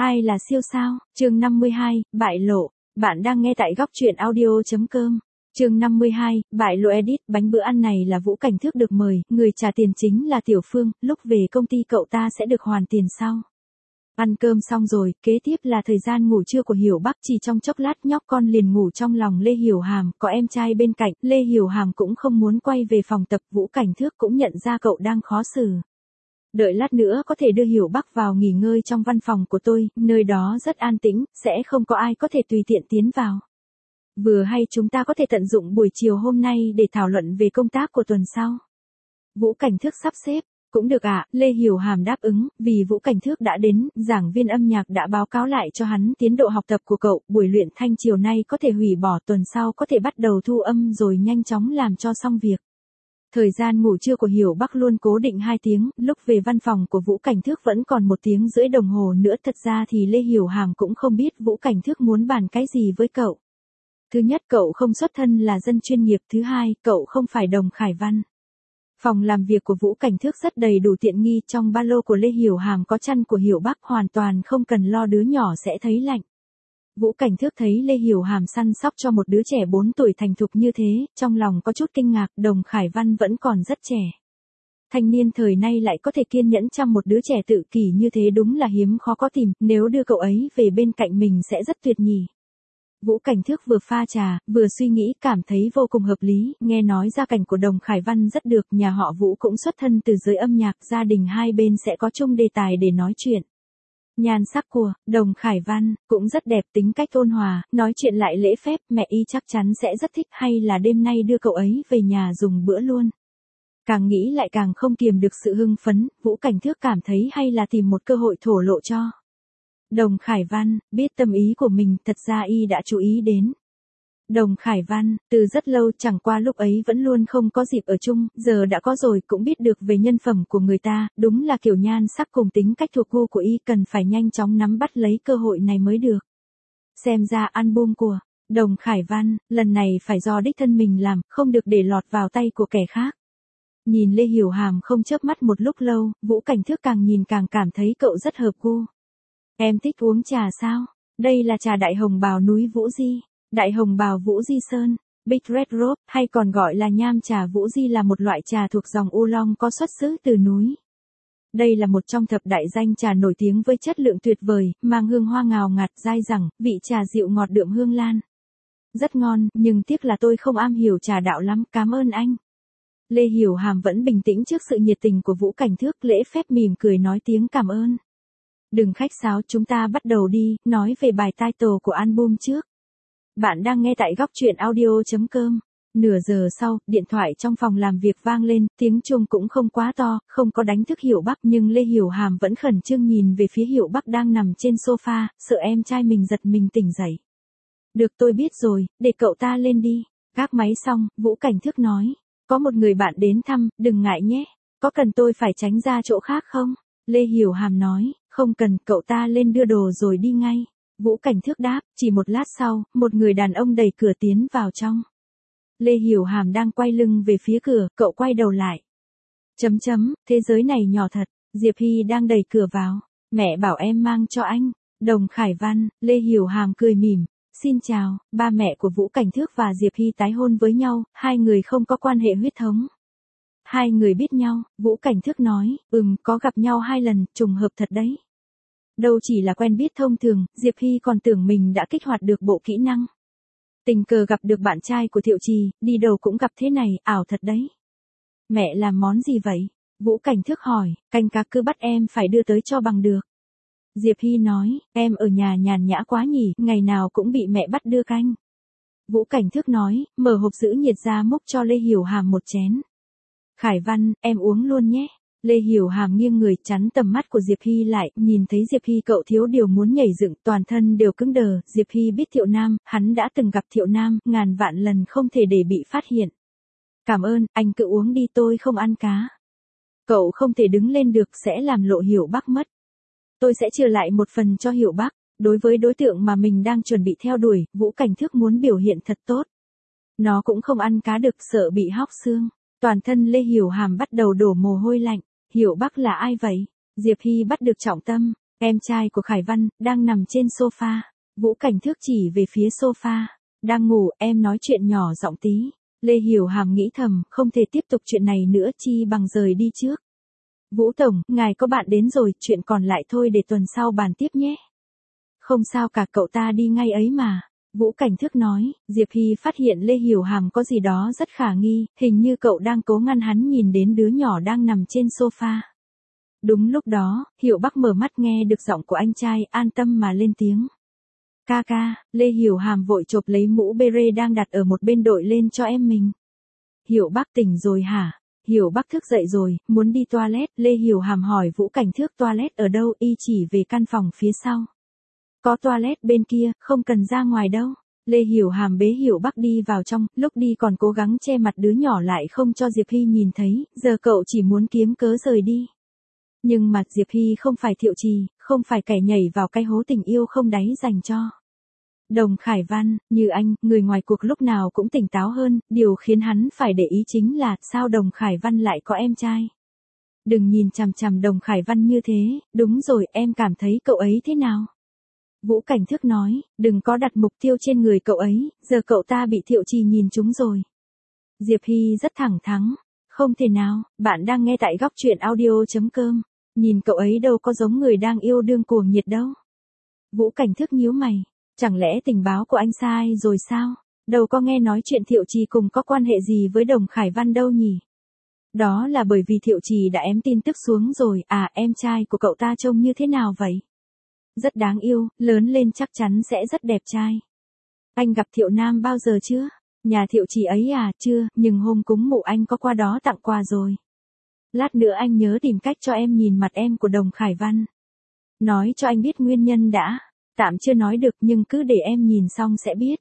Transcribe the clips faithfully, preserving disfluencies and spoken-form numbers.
Ai là siêu sao? Chương năm mươi hai, bại lộ. Bạn đang nghe tại góc truyện audio chấm com. Chương năm mươi hai, bại lộ edit. Bánh bữa ăn này là Vũ Cảnh Thước được mời, người trả tiền chính là Tiểu Phương, lúc về công ty cậu ta sẽ được hoàn tiền sau. Ăn cơm xong rồi, kế tiếp là thời gian ngủ trưa của Hiểu Bắc, chỉ trong chốc lát nhóc con liền ngủ trong lòng Lê Hiểu Hàm, có em trai bên cạnh, Lê Hiểu Hàm cũng không muốn quay về phòng tập, Vũ Cảnh Thước cũng nhận ra cậu đang khó xử. Đợi lát nữa có thể đưa Hiểu Bắc vào nghỉ ngơi trong văn phòng của tôi, nơi đó rất an tĩnh, sẽ không có ai có thể tùy tiện tiến vào. Vừa hay chúng ta có thể tận dụng buổi chiều hôm nay để thảo luận về công tác của tuần sau. Vũ Cảnh Thước sắp xếp. Cũng được ạ, à, Lê Hiểu Hàm đáp ứng, vì Vũ Cảnh Thước đã đến, giảng viên âm nhạc đã báo cáo lại cho hắn tiến độ học tập của cậu, buổi luyện thanh chiều nay có thể hủy bỏ, tuần sau có thể bắt đầu thu âm rồi nhanh chóng làm cho xong việc. Thời gian ngủ trưa của Hiểu Bắc luôn cố định hai tiếng, lúc về văn phòng của Vũ Cảnh Thước vẫn còn một tiếng rưỡi đồng hồ nữa, thật ra thì Lê Hiểu Hàm cũng không biết Vũ Cảnh Thước muốn bàn cái gì với cậu. Thứ nhất, cậu không xuất thân là dân chuyên nghiệp, thứ hai, cậu không phải Đồng Khải Văn. Phòng làm việc của Vũ Cảnh Thước rất đầy đủ tiện nghi, trong ba lô của Lê Hiểu Hàm có chăn của Hiểu Bắc, hoàn toàn không cần lo đứa nhỏ sẽ thấy lạnh. Vũ Cảnh Thước thấy Lê Hiểu Hàm săn sóc cho một đứa trẻ bốn tuổi thành thục như thế, trong lòng có chút kinh ngạc, Đồng Khải Văn vẫn còn rất trẻ. Thanh niên thời nay lại có thể kiên nhẫn chăm một đứa trẻ tự kỷ như thế đúng là hiếm khó có tìm, nếu đưa cậu ấy về bên cạnh mình sẽ rất tuyệt nhỉ. Vũ Cảnh Thước vừa pha trà, vừa suy nghĩ, cảm thấy vô cùng hợp lý, nghe nói gia cảnh của Đồng Khải Văn rất được, nhà họ Vũ cũng xuất thân từ giới âm nhạc, gia đình hai bên sẽ có chung đề tài để nói chuyện. Nhan sắc của Đồng Khải Văn cũng rất đẹp, tính cách ôn hòa, nói chuyện lại lễ phép, mẹ y chắc chắn sẽ rất thích, hay là đêm nay đưa cậu ấy về nhà dùng bữa luôn. Càng nghĩ lại càng không kiềm được sự hưng phấn, Vũ Cảnh Thước cảm thấy hay là tìm một cơ hội thổ lộ cho. Đồng Khải Văn biết tâm ý của mình, thật ra y đã chú ý đến. Đồng Khải Văn, từ rất lâu, chẳng qua lúc ấy vẫn luôn không có dịp ở chung, giờ đã có rồi, cũng biết được về nhân phẩm của người ta, đúng là kiểu nhan sắc cùng tính cách thuộc gu của y, cần phải nhanh chóng nắm bắt lấy cơ hội này mới được. Xem ra album của Đồng Khải Văn, lần này phải do đích thân mình làm, không được để lọt vào tay của kẻ khác. Nhìn Lê Hiểu Hàm không chớp mắt một lúc lâu, Vũ Cảnh Thước càng nhìn càng cảm thấy cậu rất hợp gu. Em thích uống trà sao? Đây là trà Đại Hồng Bào núi Vũ Di. Đại Hồng Bào Vũ Di Sơn, Big Red Rose, hay còn gọi là nham trà Vũ Di, là một loại trà thuộc dòng Oolong có xuất xứ từ núi. Đây là một trong thập đại danh trà nổi tiếng với chất lượng tuyệt vời, mang hương hoa ngào ngạt, dai dẳng, vị trà dịu ngọt đượm hương lan. Rất ngon, nhưng tiếc là tôi không am hiểu trà đạo lắm, cảm ơn anh. Lê Hiểu Hàm vẫn bình tĩnh trước sự nhiệt tình của Vũ Cảnh Thước, lễ phép mỉm cười nói tiếng cảm ơn. Đừng khách sáo, chúng ta bắt đầu đi, nói về bài title của album trước. Bạn đang nghe tại góc truyện audio chấm com. Nửa giờ sau, điện thoại trong phòng làm việc vang lên, tiếng chuông cũng không quá to, không có đánh thức Hiểu Bắc, nhưng Lê Hiểu Hàm vẫn khẩn trương nhìn về phía Hiểu Bắc đang nằm trên sofa, sợ em trai mình giật mình tỉnh dậy. Được, tôi biết rồi, để cậu ta lên đi. Gác máy xong, Vũ Cảnh Thước nói, có một người bạn đến thăm, đừng ngại nhé. Có cần tôi phải tránh ra chỗ khác không? Lê Hiểu Hàm nói, không cần, cậu ta lên đưa đồ rồi đi ngay. Vũ Cảnh Thước đáp, chỉ một lát sau, một người đàn ông đẩy cửa tiến vào trong. Lê Hiểu Hàm đang quay lưng về phía cửa, cậu quay đầu lại. Chấm chấm, thế giới này nhỏ thật, Diệp Hy đang đẩy cửa vào. Mẹ bảo em mang cho anh. Đồng Khải Văn, Lê Hiểu Hàm cười mỉm. Xin chào, ba mẹ của Vũ Cảnh Thước và Diệp Hy tái hôn với nhau, hai người không có quan hệ huyết thống. Hai người biết nhau, Vũ Cảnh Thước nói, ừm, có gặp nhau hai lần, trùng hợp thật đấy. Đâu chỉ là quen biết thông thường, Diệp Hy còn tưởng mình đã kích hoạt được bộ kỹ năng. Tình cờ gặp được bạn trai của Thiệu Trì, đi đâu cũng gặp thế này, ảo thật đấy. Mẹ làm món gì vậy? Vũ Cảnh Thước hỏi, canh cá cứ bắt em phải đưa tới cho bằng được. Diệp Hy nói, em ở nhà nhàn nhã quá nhỉ, ngày nào cũng bị mẹ bắt đưa canh. Vũ Cảnh Thước nói, mở hộp giữ nhiệt ra múc cho Lê Hiểu Hàm một chén. Khải Văn, em uống luôn nhé. Lê Hiểu Hàm nghiêng người chắn tầm mắt của Diệp Hy lại, nhìn thấy Diệp Hy cậu thiếu điều muốn nhảy dựng, toàn thân đều cứng đờ. Diệp Hy biết Thiệu Nam, hắn đã từng gặp Thiệu Nam, ngàn vạn lần không thể để bị phát hiện. Cảm ơn, anh cứ uống đi, tôi không ăn cá. Cậu không thể đứng lên được, sẽ làm lộ Hiểu Bắc mất. Tôi sẽ trừ lại một phần cho Hiểu Bắc. Đối với đối tượng mà mình đang chuẩn bị theo đuổi, Vũ Cảnh Thước muốn biểu hiện thật tốt. Nó cũng không ăn cá được, sợ bị hóc xương. Toàn thân Lê Hiểu Hàm bắt đầu đổ mồ hôi lạnh. Hiểu Bắc là ai vậy? Diệp Hy bắt được trọng tâm. Em trai của Khải Văn, đang nằm trên sofa. Vũ Cảnh Thước chỉ về phía sofa. Đang ngủ, em nói chuyện nhỏ giọng tí. Lê Hiểu Hàm nghĩ thầm, không thể tiếp tục chuyện này nữa, chi bằng rời đi trước. Vũ Tổng, ngài có bạn đến rồi, chuyện còn lại thôi để tuần sau bàn tiếp nhé. Không sao cả, cậu ta đi ngay ấy mà. Vũ Cảnh Thước nói. Diệp Hy phát hiện Lê Hiểu Hàm có gì đó rất khả nghi, hình như cậu đang cố ngăn hắn nhìn đến đứa nhỏ đang nằm trên sofa. Đúng lúc đó, Hiểu Bắc mở mắt nghe được giọng của anh trai, an tâm mà lên tiếng. Ca ca. Lê Hiểu Hàm vội chộp lấy mũ bê đang đặt ở một bên đội lên cho em mình. Hiểu Bắc tỉnh rồi hả? Hiểu Bắc thức dậy rồi, muốn đi toilet. Lê Hiểu Hàm hỏi Vũ Cảnh Thước toilet ở đâu, y chỉ về căn phòng phía sau. Có toilet bên kia, không cần ra ngoài đâu. Lê Hiểu Hàm bế Hiểu Bắc đi vào trong, lúc đi còn cố gắng che mặt đứa nhỏ lại không cho Diệp Hy nhìn thấy, giờ cậu chỉ muốn kiếm cớ rời đi. Nhưng mà Diệp Hy không phải Thiệu Trì, không phải kẻ nhảy vào cái hố tình yêu không đáy dành cho Đồng Khải Văn. Như anh, người ngoài cuộc lúc nào cũng tỉnh táo hơn, điều khiến hắn phải để ý chính là sao Đồng Khải Văn lại có em trai. Đừng nhìn chằm chằm Đồng Khải Văn như thế, đúng rồi, em cảm thấy cậu ấy thế nào? Vũ Cảnh Thước nói, đừng có đặt mục tiêu trên người cậu ấy, giờ cậu ta bị Thiệu Trì nhìn trúng rồi. Diệp Hy rất thẳng thắn, không thể nào, bạn đang nghe tại góc truyện audio.com, nhìn cậu ấy đâu có giống người đang yêu đương cuồng nhiệt đâu. Vũ Cảnh Thước nhíu mày, chẳng lẽ tình báo của anh sai rồi sao? Đâu có nghe nói chuyện Thiệu Trì cùng có quan hệ gì với Đồng Khải Văn đâu nhỉ? Đó là bởi vì Thiệu Trì đã ém tin tức xuống rồi. À, em trai của cậu ta trông như thế nào vậy? Rất đáng yêu, lớn lên chắc chắn sẽ rất đẹp trai. Anh gặp Thiệu Nam bao giờ chưa? Nhà Thiệu Trì ấy à? Chưa, nhưng hôm cúng mụ anh có qua đó tặng quà rồi. Lát nữa anh nhớ tìm cách cho em nhìn mặt em của Đồng Khải Văn. Nói cho anh biết nguyên nhân đã. Tạm chưa nói được nhưng cứ để em nhìn xong sẽ biết.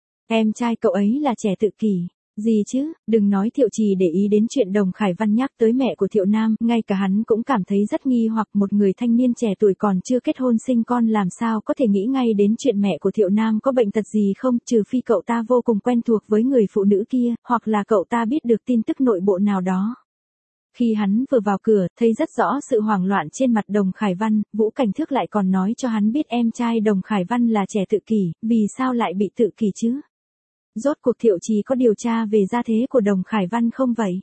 Em trai cậu ấy là trẻ tự kỷ. Gì chứ, đừng nói Thiệu Trì để ý đến chuyện Đồng Khải Văn nhắc tới mẹ của Thiệu Nam, ngay cả hắn cũng cảm thấy rất nghi hoặc, một người thanh niên trẻ tuổi còn chưa kết hôn sinh con làm sao có thể nghĩ ngay đến chuyện mẹ của Thiệu Nam có bệnh tật gì không, trừ phi cậu ta vô cùng quen thuộc với người phụ nữ kia, hoặc là cậu ta biết được tin tức nội bộ nào đó. Khi hắn vừa vào cửa, thấy rất rõ sự hoảng loạn trên mặt Đồng Khải Văn, Vũ Cảnh Thước lại còn nói cho hắn biết em trai Đồng Khải Văn là trẻ tự kỷ, vì sao lại bị tự kỷ chứ? Rốt cuộc Thiệu Trì có điều tra về gia thế của Đồng Khải Văn không vậy?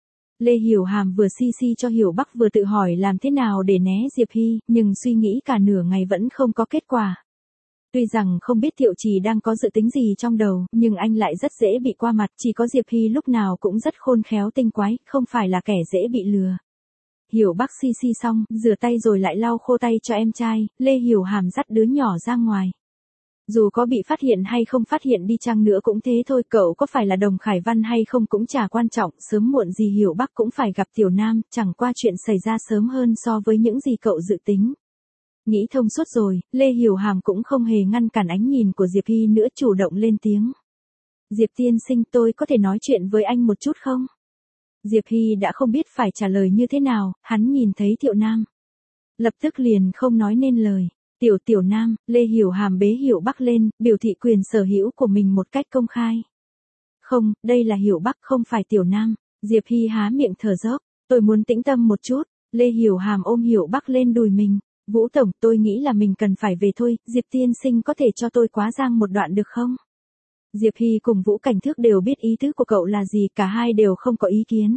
Lê Hiểu Hàm vừa si si cho Hiểu Bắc vừa tự hỏi làm thế nào để né Diệp Hy, nhưng suy nghĩ cả nửa ngày vẫn không có kết quả. Tuy rằng không biết Thiệu Trì đang có dự tính gì trong đầu, nhưng anh lại rất dễ bị qua mặt, chỉ có Diệp Hy lúc nào cũng rất khôn khéo tinh quái, không phải là kẻ dễ bị lừa. Hiểu Bắc si si xong, rửa tay rồi lại lau khô tay cho em trai, Lê Hiểu Hàm dắt đứa nhỏ ra ngoài. Dù có bị phát hiện hay không phát hiện đi chăng nữa cũng thế thôi, cậu có phải là Đồng Khải Văn hay không cũng chả quan trọng, sớm muộn gì Hiểu Bắc cũng phải gặp Tiểu Nam, chẳng qua chuyện xảy ra sớm hơn so với những gì cậu dự tính. Nghĩ thông suốt rồi, Lê Hiểu Hàm cũng không hề ngăn cản ánh nhìn của Diệp Hy nữa, chủ động lên tiếng. Diệp tiên sinh, tôi có thể nói chuyện với anh một chút không? Diệp Hy đã không biết phải trả lời như thế nào, hắn nhìn thấy Thiệu Nam. Lập tức liền không nói nên lời. Tiểu Tiểu Nam, Lê Hiểu Hàm bế Hiểu Bắc lên, biểu thị quyền sở hữu của mình một cách công khai. Không, đây là Hiểu Bắc không phải Tiểu Nam. Diệp Hy há miệng thở dốc, tôi muốn tĩnh tâm một chút. Lê Hiểu Hàm ôm Hiểu Bắc lên đùi mình. Vũ Tổng, tôi nghĩ là mình cần phải về thôi, Diệp tiên sinh có thể cho tôi quá giang một đoạn được không? Diệp Hy cùng Vũ Cảnh Thước đều biết ý tứ của cậu là gì, cả hai đều không có ý kiến.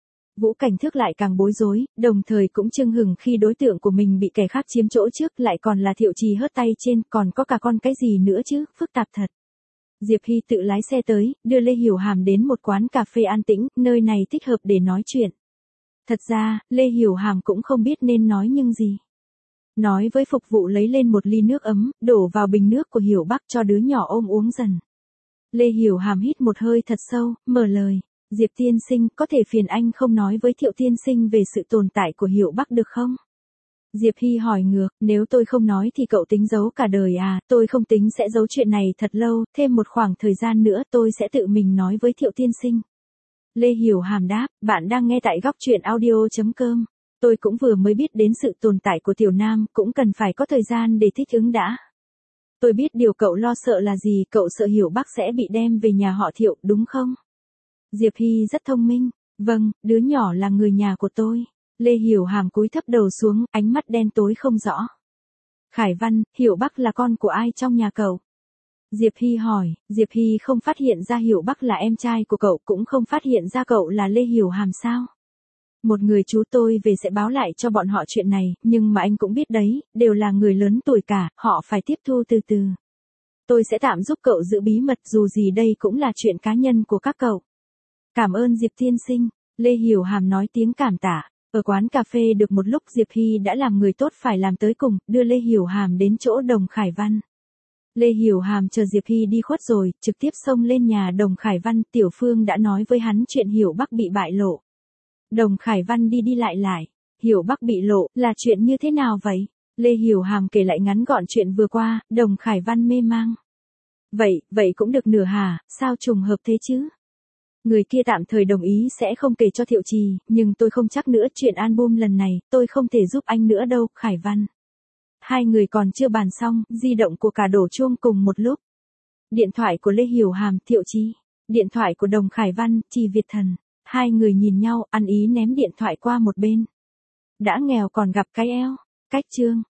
Vũ Cảnh Thước lại càng bối rối, đồng thời cũng chưng hừng khi đối tượng của mình bị kẻ khác chiếm chỗ trước, lại còn là Thiệu Trì hớt tay trên, còn có cả con cái gì nữa chứ, phức tạp thật. Diệp Hy tự lái xe tới, đưa Lê Hiểu Hàm đến một quán cà phê an tĩnh, nơi này thích hợp để nói chuyện. Thật ra, Lê Hiểu Hàm cũng không biết nên nói nhưng gì. Nói với phục vụ lấy lên một ly nước ấm, đổ vào bình nước của Hiểu Bắc cho đứa nhỏ ôm uống dần. Lê Hiểu Hàm hít một hơi thật sâu, mở lời. Diệp tiên sinh, có thể phiền anh không nói với Thiệu tiên sinh về sự tồn tại của Hiểu Bắc được không? Diệp Hy hỏi ngược, nếu tôi không nói thì cậu tính giấu cả đời à? Tôi không tính sẽ giấu chuyện này thật lâu, thêm một khoảng thời gian nữa tôi sẽ tự mình nói với Thiệu tiên sinh. Lê Hiểu Hàm đáp, bạn đang nghe tại góc truyện audio.com. Tôi cũng vừa mới biết đến sự tồn tại của Tiểu Nam, cũng cần phải có thời gian để thích ứng đã. Tôi biết điều cậu lo sợ là gì, cậu sợ Hiểu Bắc sẽ bị đem về nhà họ Thiệu, đúng không? Diệp Hy rất thông minh. Vâng, đứa nhỏ là người nhà của tôi. Lê Hiểu Hàm cúi thấp đầu xuống, ánh mắt đen tối không rõ. Khải Văn, Hiểu Bắc là con của ai trong nhà cậu? Diệp Hy hỏi, Diệp Hy không phát hiện ra Hiểu Bắc là em trai của cậu, cũng không phát hiện ra cậu là Lê Hiểu Hàm sao? Một người chú tôi về sẽ báo lại cho bọn họ chuyện này, nhưng mà anh cũng biết đấy, đều là người lớn tuổi cả, họ phải tiếp thu từ từ. Tôi sẽ tạm giúp cậu giữ bí mật, dù gì đây cũng là chuyện cá nhân của các cậu. Cảm ơn Diệp tiên sinh, Lê Hiểu Hàm nói tiếng cảm tạ. Ở quán cà phê được một lúc Diệp Hy đã làm người tốt phải làm tới cùng, đưa Lê Hiểu Hàm đến chỗ Đồng Khải Văn. Lê Hiểu Hàm chờ Diệp Hy đi khuất rồi, trực tiếp xông lên nhà Đồng Khải Văn, Tiểu Phương đã nói với hắn chuyện Hiểu Bắc bị bại lộ. Đồng Khải Văn đi đi lại lại, Hiểu Bắc bị lộ, là chuyện như thế nào vậy? Lê Hiểu Hàm kể lại ngắn gọn chuyện vừa qua, Đồng Khải Văn mê mang. Vậy, vậy cũng được nửa hả, sao trùng hợp thế chứ? Người kia tạm thời đồng ý sẽ không kể cho Thiệu Trì, nhưng tôi không chắc nữa, chuyện album lần này, tôi không thể giúp anh nữa đâu, Khải Văn. Hai người còn chưa bàn xong, di động của cả đổ chuông cùng một lúc. Điện thoại của Lê Hiểu Hàm, Thiệu Trì. Điện thoại của Đồng Khải Văn, Trì Việt Thần. Hai người nhìn nhau, ăn ý ném điện thoại qua một bên. Đã nghèo còn gặp cái eo. Cách chương.